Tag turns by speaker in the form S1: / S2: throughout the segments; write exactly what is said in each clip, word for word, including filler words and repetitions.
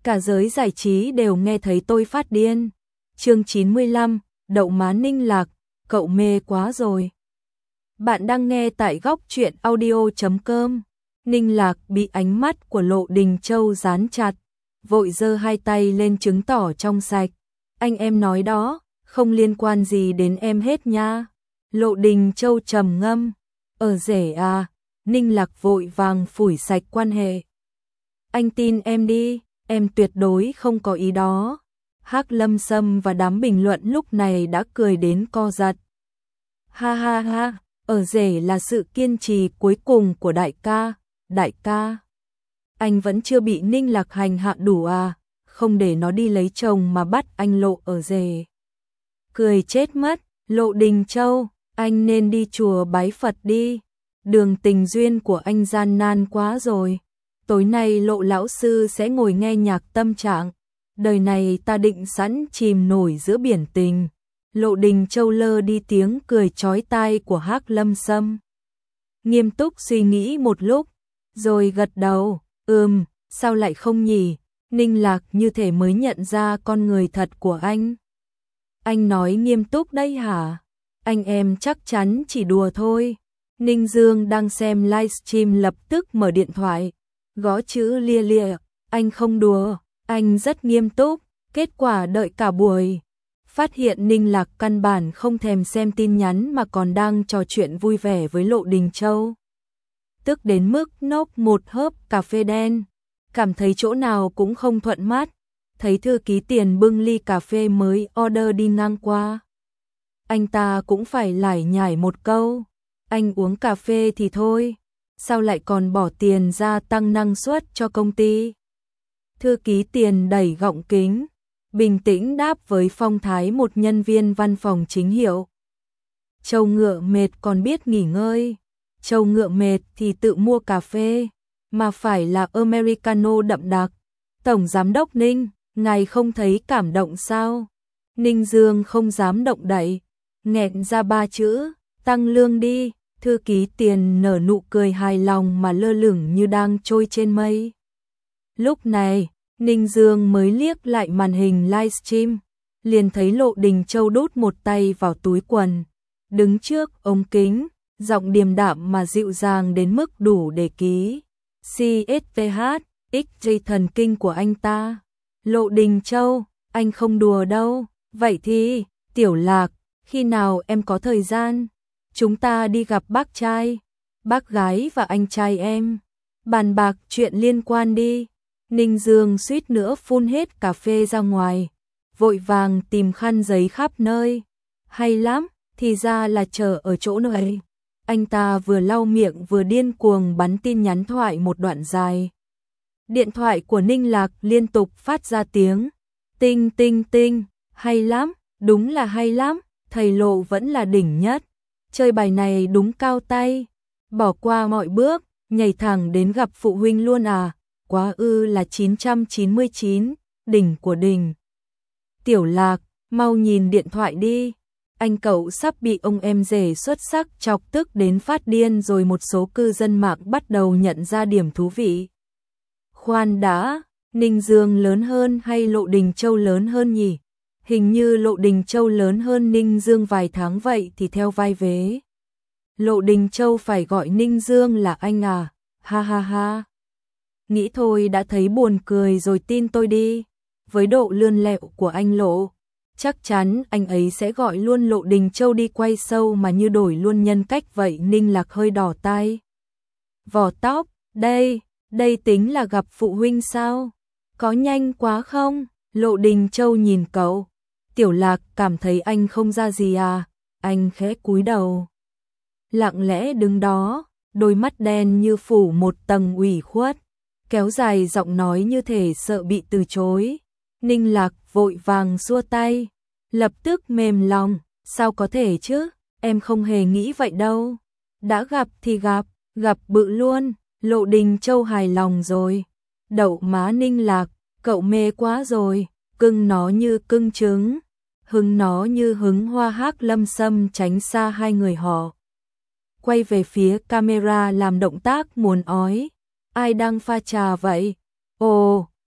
S1: cả giới giải trí đều nghe thấy tôi phát điên. Chương chín mươi lăm, đậu má Ninh Lạc, cậu mê quá rồi. Bạn đang nghe tại góc truyện audio chấm com. Ninh Lạc bị ánh mắt của Lộ Đình Châu dán chặt, vội giơ hai tay lên chứng tỏ trong sạch. Anh em nói đó, không liên quan gì đến em hết nha. Lộ Đình Châu trầm ngâm, ở rể à, Ninh Lạc vội vàng phủi sạch quan hệ. Anh tin em đi, em tuyệt đối không có ý đó. Hắc Lâm Sâm và đám bình luận lúc này đã cười đến co giật. Ha ha ha, ở rể là sự kiên trì cuối cùng của đại ca, đại ca. Anh vẫn chưa bị Ninh Lạc hành hạ đủ à, không để nó đi lấy chồng mà bắt anh Lộ ở rể. Cười chết mất, Lộ Đình Châu, anh nên đi chùa bái Phật đi. Đường tình duyên của anh gian nan quá rồi. Tối nay Lộ lão sư sẽ ngồi nghe nhạc tâm trạng. Đời này ta định sẵn chìm nổi giữa biển tình. Lộ Đình Châu lơ đi tiếng cười chói tai của Hắc Lâm Sâm. Nghiêm túc suy nghĩ một lúc, rồi gật đầu, ừm, sao lại không nhỉ? Ninh Lạc như thể mới nhận ra con người thật của anh. Anh nói nghiêm túc đấy hả? Anh em chắc chắn chỉ đùa thôi. Ninh Dương đang xem livestream lập tức mở điện thoại, gõ chữ lia lịa, anh không đùa, anh rất nghiêm túc. Kết quả đợi cả buổi, phát hiện Ninh Lạc căn bản không thèm xem tin nhắn mà còn đang trò chuyện vui vẻ với Lộ Đình Châu. Tức đến mức nốc một hớp cà phê đen, cảm thấy chỗ nào cũng không thuận mắt. Thấy thư ký Tiền bưng ly cà phê mới order đi ngang qua, anh ta cũng phải lải nhải một câu. Anh uống cà phê thì thôi, sao lại còn bỏ tiền ra tăng năng suất cho công ty? Thư ký Tiền đẩy gọng kính, bình tĩnh đáp với phong thái một nhân viên văn phòng chính hiệu. Châu ngựa mệt còn biết nghỉ ngơi, châu ngựa mệt thì tự mua cà phê, mà phải là Americano đậm đặc. Tổng giám đốc Ninh, ngài không thấy cảm động sao? Ninh Dương không dám động đậy, nghẹn ra ba chữ, tăng lương đi. Thư ký Tiền nở nụ cười hài lòng mà lơ lửng như đang trôi trên mây. Lúc này, Ninh Dương mới liếc lại màn hình livestream, liền thấy Lộ Đình Châu đút một tay vào túi quần, đứng trước ống kính, giọng điềm đạm mà dịu dàng đến mức đủ để ký xê ét vê hát, ích gi thần kinh của anh ta. Lộ Đình Châu, anh không đùa đâu, vậy thì, Tiểu Lạc, khi nào em có thời gian, chúng ta đi gặp bác trai, bác gái và anh trai em, bàn bạc chuyện liên quan đi. Ninh Dương suýt nữa phun hết cà phê ra ngoài, vội vàng tìm khăn giấy khắp nơi. Hay lắm, thì ra là chờ ở chỗ này. Anh ta vừa lau miệng vừa điên cuồng bắn tin nhắn thoại một đoạn dài. Điện thoại của Ninh Lạc liên tục phát ra tiếng tinh tinh tinh, hay lắm, đúng là hay lắm, thầy Lộ vẫn là đỉnh nhất. Chơi bài này đúng cao tay, bỏ qua mọi bước, nhảy thẳng đến gặp phụ huynh luôn à, quá ư là chín trăm chín mươi chín, đỉnh của đỉnh. Tiểu Lạc, mau nhìn điện thoại đi, anh cậu sắp bị ông em rể xuất sắc chọc tức đến phát điên rồi. Một số cư dân mạng bắt đầu nhận ra điểm thú vị. Khoan đã, Ninh Dương lớn hơn hay Lộ Đình Châu lớn hơn nhỉ? Hình như Lộ Đình Châu lớn hơn Ninh Dương vài tháng vậy thì theo vai vế. Lộ Đình Châu phải gọi Ninh Dương là anh à, ha ha ha. Nghĩ thôi đã thấy buồn cười rồi, tin tôi đi. Với độ lươn lẹo của anh Lộ, chắc chắn anh ấy sẽ gọi luôn Lộ Đình Châu đi quay show mà như đổi luôn nhân cách vậy. Ninh Lạc hơi đỏ tai. Vỏ tóc, đây, đây tính là gặp phụ huynh sao? Có nhanh quá không? Lộ Đình Châu nhìn cậu. Tiểu Lạc cảm thấy anh không ra gì à? Anh khẽ cúi đầu, lặng lẽ đứng đó, đôi mắt đen như phủ một tầng ủy khuất, kéo dài giọng nói như thể sợ bị từ chối. Ninh Lạc vội vàng xua tay, lập tức mềm lòng, sao có thể chứ, em không hề nghĩ vậy đâu. Đã gặp thì gặp, gặp bự luôn. Lộ Đình Châu hài lòng rồi. Đậu má Ninh Lạc, cậu mê quá rồi, cưng nó như cưng trứng, hứng nó như hứng hoa. Hắc Lâm Sâm tránh xa hai người họ, quay về phía camera làm động tác muốn ói. Ai đang pha trà vậy? Ồ,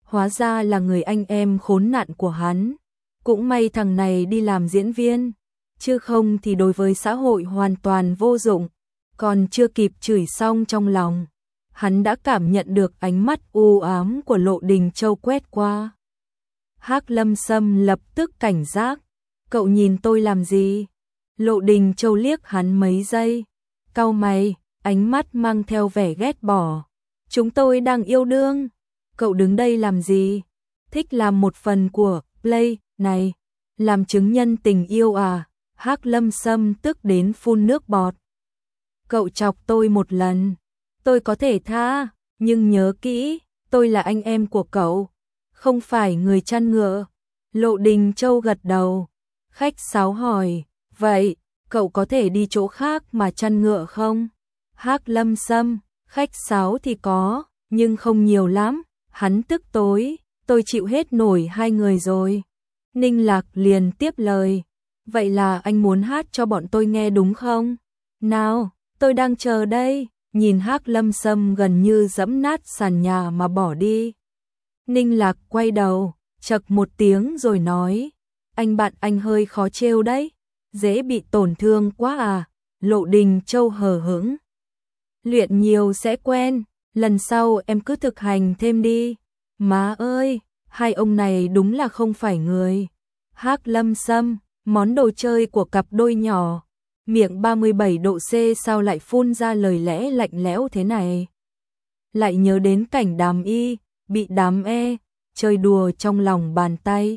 S1: hóa ra là người anh em khốn nạn của hắn. Cũng may thằng này đi làm diễn viên, chứ không thì đối với xã hội hoàn toàn vô dụng. Còn chưa kịp chửi xong trong lòng, hắn đã cảm nhận được ánh mắt u ám của Lộ Đình Châu quét qua. Hắc Lâm Sâm lập tức cảnh giác, cậu nhìn tôi làm gì? Lộ Đình Châu liếc hắn mấy giây, cau mày, ánh mắt mang theo vẻ ghét bỏ. Chúng tôi đang yêu đương, cậu đứng đây làm gì? Thích làm một phần của play này, làm chứng nhân tình yêu à? Hắc Lâm Sâm tức đến phun nước bọt. Cậu chọc tôi một lần, tôi có thể tha, nhưng nhớ kỹ, tôi là anh em của cậu, không phải người chăn ngựa. Lộ Đình Châu gật đầu, khách sáo hỏi, vậy, cậu có thể đi chỗ khác mà chăn ngựa không? Hắc Lâm Sâm, khách sáo thì có, nhưng không nhiều lắm, hắn tức tối, tôi chịu hết nổi hai người rồi. Ninh Lạc liền tiếp lời, vậy là anh muốn hát cho bọn tôi nghe đúng không? Nào, tôi đang chờ đây. Nhìn Hắc Lâm Sâm gần như giẫm nát sàn nhà mà bỏ đi. Ninh Lạc quay đầu, chậc một tiếng rồi nói, anh bạn anh hơi khó trêu đấy, dễ bị tổn thương quá à. Lộ Đình Châu hờ hững, luyện nhiều sẽ quen, lần sau em cứ thực hành thêm đi. Má ơi, hai ông này đúng là không phải người. Hắc Lâm Sâm, món đồ chơi của cặp đôi nhỏ. Miệng ba mươi bảy độ C sao lại phun ra lời lẽ lạnh lẽo thế này? Lại nhớ đến cảnh đám Y bị đám E chơi đùa trong lòng bàn tay.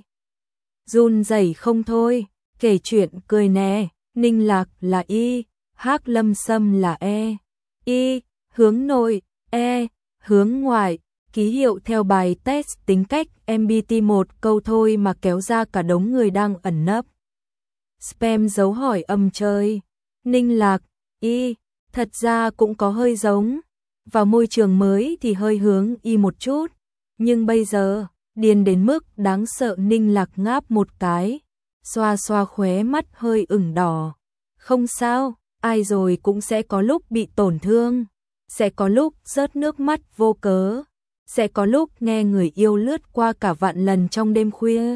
S1: Run rẩy không thôi, kể chuyện cười nè. Ninh Lạc là Y, Hắc Lâm Sâm là E. Y hướng nội, E hướng ngoại. Ký hiệu theo bài test tính cách em bê tê một câu thôi mà kéo ra cả đống người đang ẩn nấp. Spam dấu hỏi âm chơi. Ninh Lạc, Y, thật ra cũng có hơi giống. Vào môi trường mới thì hơi hướng Y một chút. Nhưng bây giờ, điên đến mức đáng sợ. Ninh Lạc ngáp một cái, xoa xoa khóe mắt hơi ửng đỏ. Không sao, ai rồi cũng sẽ có lúc bị tổn thương. Sẽ có lúc rớt nước mắt vô cớ. Sẽ có lúc nghe người yêu lướt qua cả vạn lần trong đêm khuya.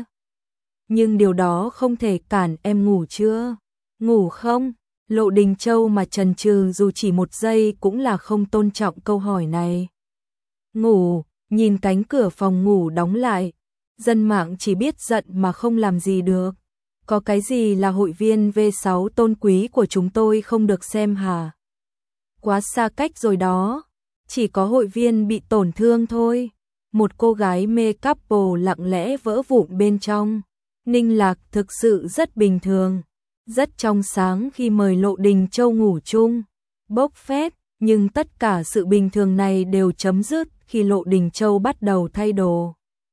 S1: Nhưng điều đó không thể cản em ngủ chưa? Ngủ không? Lộ Đình Châu mà chần chừ dù chỉ một giây cũng là không tôn trọng câu hỏi này. Ngủ, nhìn cánh cửa phòng ngủ đóng lại. Dân mạng chỉ biết giận mà không làm gì được. Có cái gì là hội viên V sáu tôn quý của chúng tôi không được xem hả? Quá xa cách rồi đó. Chỉ có hội viên bị tổn thương thôi. Một cô gái mê couple lặng lẽ vỡ vụn bên trong. Ninh Lạc thực sự rất bình thường, rất trong sáng khi mời Lộ Đình Châu ngủ chung, bốc phét, nhưng tất cả sự bình thường này đều chấm dứt khi Lộ Đình Châu bắt đầu thay đồ.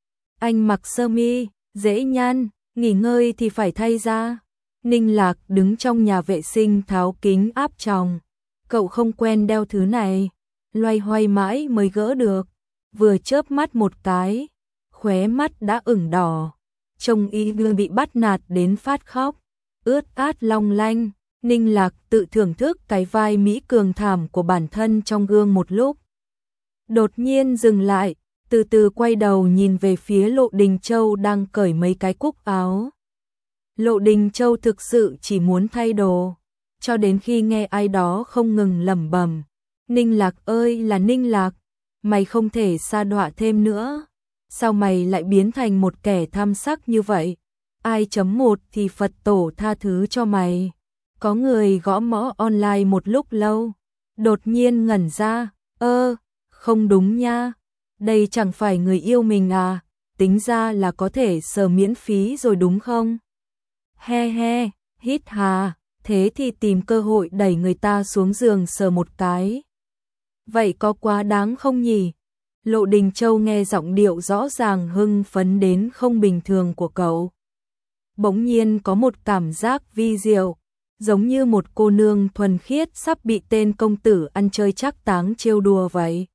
S1: Anh mặc sơ mi, dễ nhăn, nghỉ ngơi thì phải thay ra. Ninh Lạc đứng trong nhà vệ sinh tháo kính áp tròng. Cậu không quen đeo thứ này, loay hoay mãi mới gỡ được. Vừa chớp mắt một cái, khóe mắt đã ửng đỏ. Trông Y như bị bắt nạt đến phát khóc, ướt át long lanh. Ninh Lạc tự thưởng thức cái vai mỹ cường thảm của bản thân trong gương một lúc. Đột nhiên dừng lại, từ từ quay đầu nhìn về phía Lộ Đình Châu đang cởi mấy cái cúc áo. Lộ Đình Châu thực sự chỉ muốn thay đồ, cho đến khi nghe ai đó không ngừng lẩm bẩm. Ninh Lạc ơi là Ninh Lạc, mày không thể sa đọa thêm nữa. Sao mày lại biến thành một kẻ tham sắc như vậy? Ai chấm một thì Phật tổ tha thứ cho mày. Có người gõ mõ online một lúc lâu, đột nhiên ngẩn ra, ơ, không đúng nha, đây chẳng phải người yêu mình à, tính ra là có thể sờ miễn phí rồi đúng không? He he, hít hà, thế thì tìm cơ hội đẩy người ta xuống giường sờ một cái. Vậy có quá đáng không nhỉ? Lộ Đình Châu nghe giọng điệu rõ ràng hưng phấn đến không bình thường của cậu. Bỗng nhiên có một cảm giác vi diệu, giống như một cô nương thuần khiết sắp bị tên công tử ăn chơi trác táng trêu đùa vậy.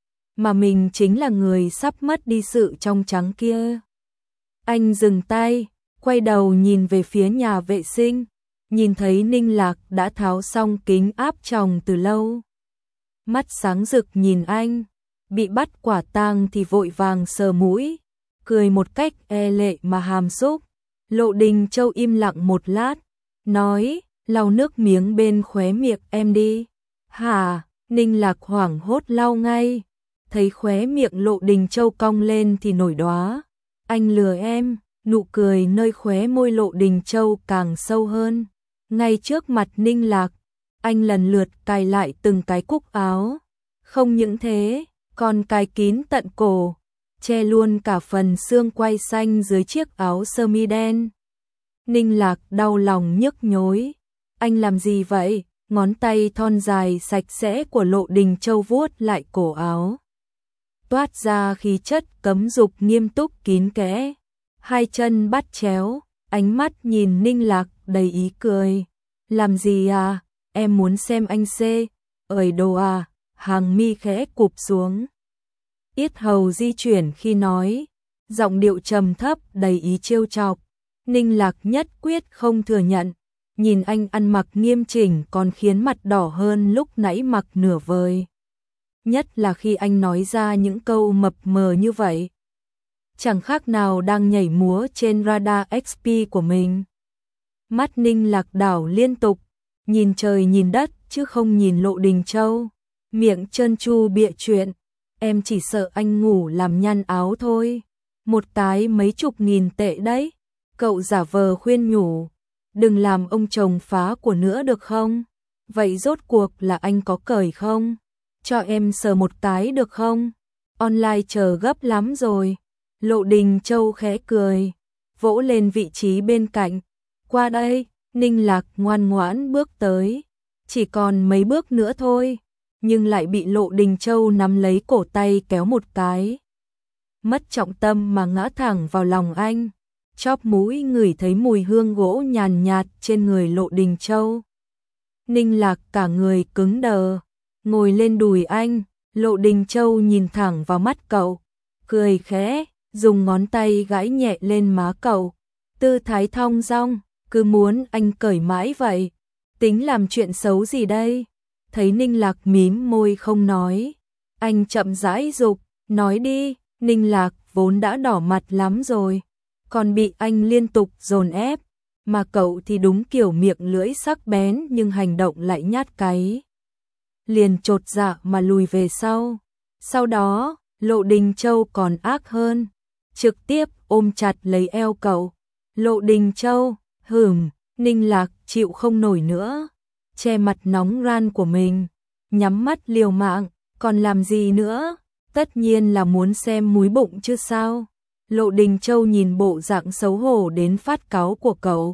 S1: Mà mình chính là người sắp mất đi sự trong trắng kia. Anh dừng tay, quay đầu nhìn về phía nhà vệ sinh, nhìn thấy Ninh Lạc đã tháo xong kính áp tròng từ lâu. Mắt sáng rực nhìn anh, bị bắt quả tang thì vội vàng sờ mũi, cười một cách e lệ mà hàm xúc. Lộ Đình Châu im lặng một lát, nói, lau nước miếng bên khóe miệng em đi. Hả? Ninh Lạc hoảng hốt lau ngay, thấy khóe miệng Lộ Đình Châu cong lên thì nổi đoá. Anh lừa em, nụ cười nơi khóe môi Lộ Đình Châu càng sâu hơn. Ngay trước mặt Ninh Lạc, anh lần lượt cài lại từng cái cúc áo. Không những thế, còn cài kín tận cổ, che luôn cả phần xương quai xanh dưới chiếc áo sơ mi đen. Ninh Lạc đau lòng nhức nhối. Anh làm gì vậy? Ngón tay thon dài sạch sẽ của Lộ Đình Châu vuốt lại cổ áo, toát ra khí chất cấm dục nghiêm túc kín kẽ. Hai chân bắt chéo, ánh mắt nhìn Ninh Lạc đầy ý cười. Làm gì à? Em muốn xem anh xê ởi đồ à? Hàng mi khẽ cụp xuống, yết hầu di chuyển khi nói, giọng điệu trầm thấp đầy ý trêu chọc. Ninh Lạc nhất quyết không thừa nhận, nhìn anh ăn mặc nghiêm chỉnh còn khiến mặt đỏ hơn lúc nãy mặc nửa vời. Nhất là khi anh nói ra những câu mập mờ như vậy, chẳng khác nào đang nhảy múa trên radar ích pê của mình. Mắt Ninh Lạc đảo liên tục, nhìn trời nhìn đất chứ không nhìn Lộ Đình Châu, miệng trơn tru bịa chuyện. Em chỉ sợ anh ngủ làm nhăn áo thôi. Một cái mấy chục nghìn tệ đấy. Cậu giả vờ khuyên nhủ, đừng làm ông chồng phá của nữa được không? Vậy rốt cuộc là anh có cởi không? Cho em sờ một cái được không? Online chờ gấp lắm rồi. Lộ Đình Châu khẽ cười, vỗ lên vị trí bên cạnh. Qua đây. Ninh Lạc ngoan ngoãn bước tới, chỉ còn mấy bước nữa thôi, nhưng lại bị Lộ Đình Châu nắm lấy cổ tay kéo một cái. Mất trọng tâm mà ngã thẳng vào lòng anh, chóp mũi ngửi thấy mùi hương gỗ nhàn nhạt trên người Lộ Đình Châu. Ninh Lạc cả người cứng đờ, ngồi lên đùi anh. Lộ Đình Châu nhìn thẳng vào mắt cậu, cười khẽ, dùng ngón tay gãi nhẹ lên má cậu, tư thái thong dong. Cứ muốn anh cởi mãi vậy, tính làm chuyện xấu gì đây? Thấy Ninh Lạc mím môi không nói, anh chậm rãi giục, nói đi. Ninh Lạc vốn đã đỏ mặt lắm rồi, còn bị anh liên tục dồn ép, mà cậu thì đúng kiểu miệng lưỡi sắc bén nhưng hành động lại nhát cáy. Liền chột dạ mà lùi về sau. Sau đó, Lộ Đình Châu còn ác hơn, trực tiếp ôm chặt lấy eo cậu. Lộ Đình Châu, hửm. Ninh Lạc chịu không nổi nữa, che mặt nóng ran của mình, nhắm mắt liều mạng, còn làm gì nữa? Tất nhiên là muốn xem múi bụng chứ sao? Lộ Đình Châu nhìn bộ dạng xấu hổ đến phát cáu của cậu,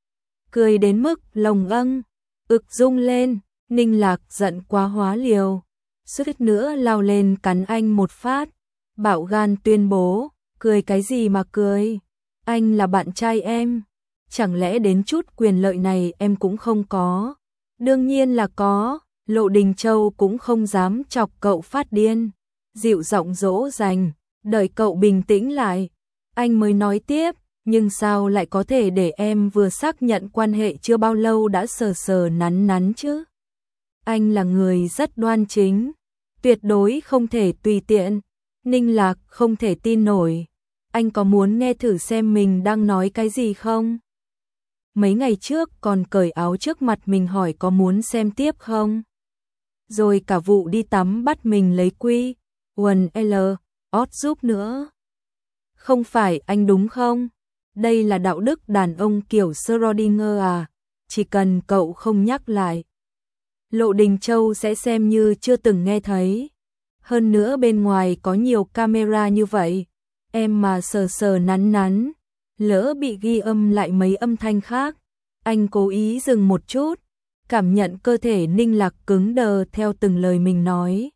S1: cười đến mức lồng âng, ực rung lên. Ninh Lạc giận quá hóa liều, suýt nữa lao lên cắn anh một phát, bạo gan tuyên bố, cười cái gì mà cười? Anh là bạn trai em, chẳng lẽ đến chút quyền lợi này em cũng không có? Đương nhiên là có. Lộ Đình Châu cũng không dám chọc cậu phát điên, dịu giọng dỗ dành, đợi cậu bình tĩnh lại, anh mới nói tiếp. Nhưng sao lại có thể để em vừa xác nhận quan hệ chưa bao lâu đã sờ sờ nắn nắn chứ? Anh là người rất đoan chính, tuyệt đối không thể tùy tiện. Ninh Lạc không thể tin nổi, anh có muốn nghe thử xem mình đang nói cái gì không? Mấy ngày trước còn cởi áo trước mặt mình hỏi có muốn xem tiếp không? Rồi cả vụ đi tắm bắt mình lấy quy, quần L, ót giúp nữa. Không phải anh đúng không? Đây là đạo đức đàn ông kiểu Schrödinger à? Chỉ cần cậu không nhắc lại, Lộ Đình Châu sẽ xem như chưa từng nghe thấy. Hơn nữa bên ngoài có nhiều camera như vậy, em mà sờ sờ nắn nắn, lỡ bị ghi âm lại mấy âm thanh khác. Anh cố ý dừng một chút, cảm nhận cơ thể Ninh Lạc cứng đờ theo từng lời mình nói.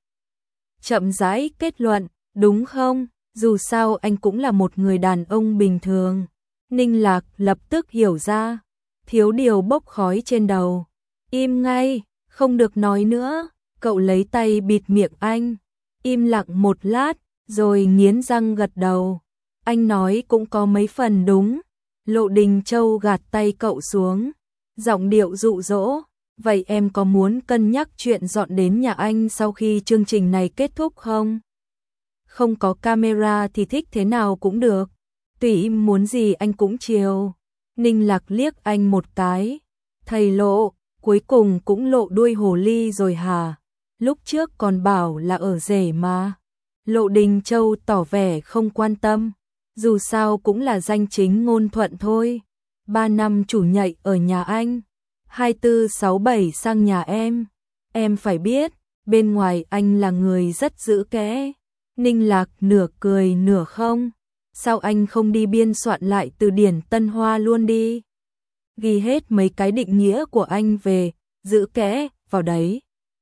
S1: Chậm rãi kết luận, đúng không? Dù sao anh cũng là một người đàn ông bình thường. Ninh Lạc lập tức hiểu ra, thiếu điều bốc khói trên đầu. Im ngay, không được nói nữa. Cậu lấy tay bịt miệng anh, im lặng một lát, rồi nghiến răng gật đầu. Anh nói cũng có mấy phần đúng. Lộ Đình Châu gạt tay cậu xuống, giọng điệu dụ dỗ. Vậy em có muốn cân nhắc chuyện dọn đến nhà anh sau khi chương trình này kết thúc không? không có camera thì thích thế nào cũng được, tùy muốn gì anh cũng chiều. Ninh Lạc liếc anh một cái, thầy Lộ, cuối cùng cũng lộ đuôi hồ ly rồi hả? Lúc trước còn bảo là ở rể mà. Lộ Đình Châu tỏ vẻ không quan tâm, dù sao cũng là danh chính ngôn thuận thôi. Ba năm chủ nhạy ở nhà anh, hai tư sáu bảy sang nhà em. Em phải biết, bên ngoài anh là người rất giữ kẽ. Ninh Lạc nửa cười nửa không. Sao anh không đi biên soạn lại từ điển Tân Hoa luôn đi? Ghi hết mấy cái định nghĩa của anh về giữ kẽ vào đấy.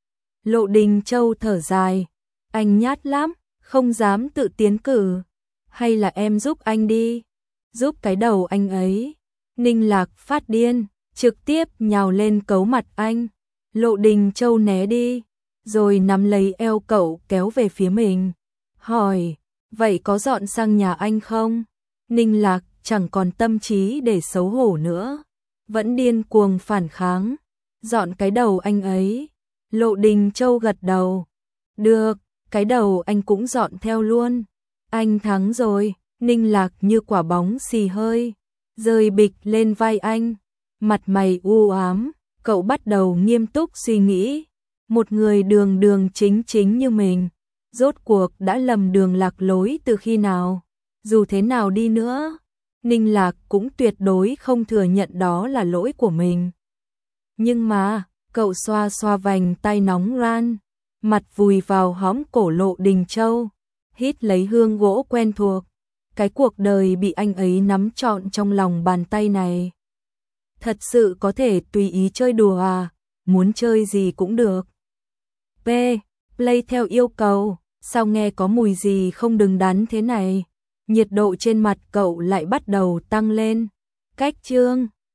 S1: Lộ Đình Châu thở dài, anh nhát lắm, không dám tự tiến cử. Hay là em giúp anh đi, giúp cái đầu anh ấy. Ninh Lạc phát điên, trực tiếp nhào lên cấu mặt anh. Lộ Đình Châu né đi, rồi nắm lấy eo cậu kéo về phía mình. Hỏi, vậy có dọn sang nhà anh không? Ninh Lạc chẳng còn tâm trí để xấu hổ nữa, vẫn điên cuồng phản kháng. Dọn cái đầu anh ấy. Lộ Đình Châu gật đầu. Được, cái đầu anh cũng dọn theo luôn. Anh thắng rồi. Ninh Lạc như quả bóng xì hơi, rơi bịch lên vai anh. Mặt mày u ám, cậu bắt đầu nghiêm túc suy nghĩ. Một người đường đường chính chính như mình, rốt cuộc đã lầm đường lạc lối từ khi nào? Dù thế nào đi nữa, Ninh Lạc cũng tuyệt đối không thừa nhận đó là lỗi của mình. Nhưng mà, cậu xoa xoa vành tay nóng ran, mặt vùi vào hõm cổ Lộ Đình Châu, hít lấy hương gỗ quen thuộc. Cái cuộc đời bị anh ấy nắm trọn trong lòng bàn tay này. Thật sự có thể tùy ý chơi đùa à, muốn chơi gì cũng được. P. Play theo yêu cầu, sao nghe có mùi gì không đứng đắn thế này? Nhiệt độ trên mặt cậu lại bắt đầu tăng lên. Cách chương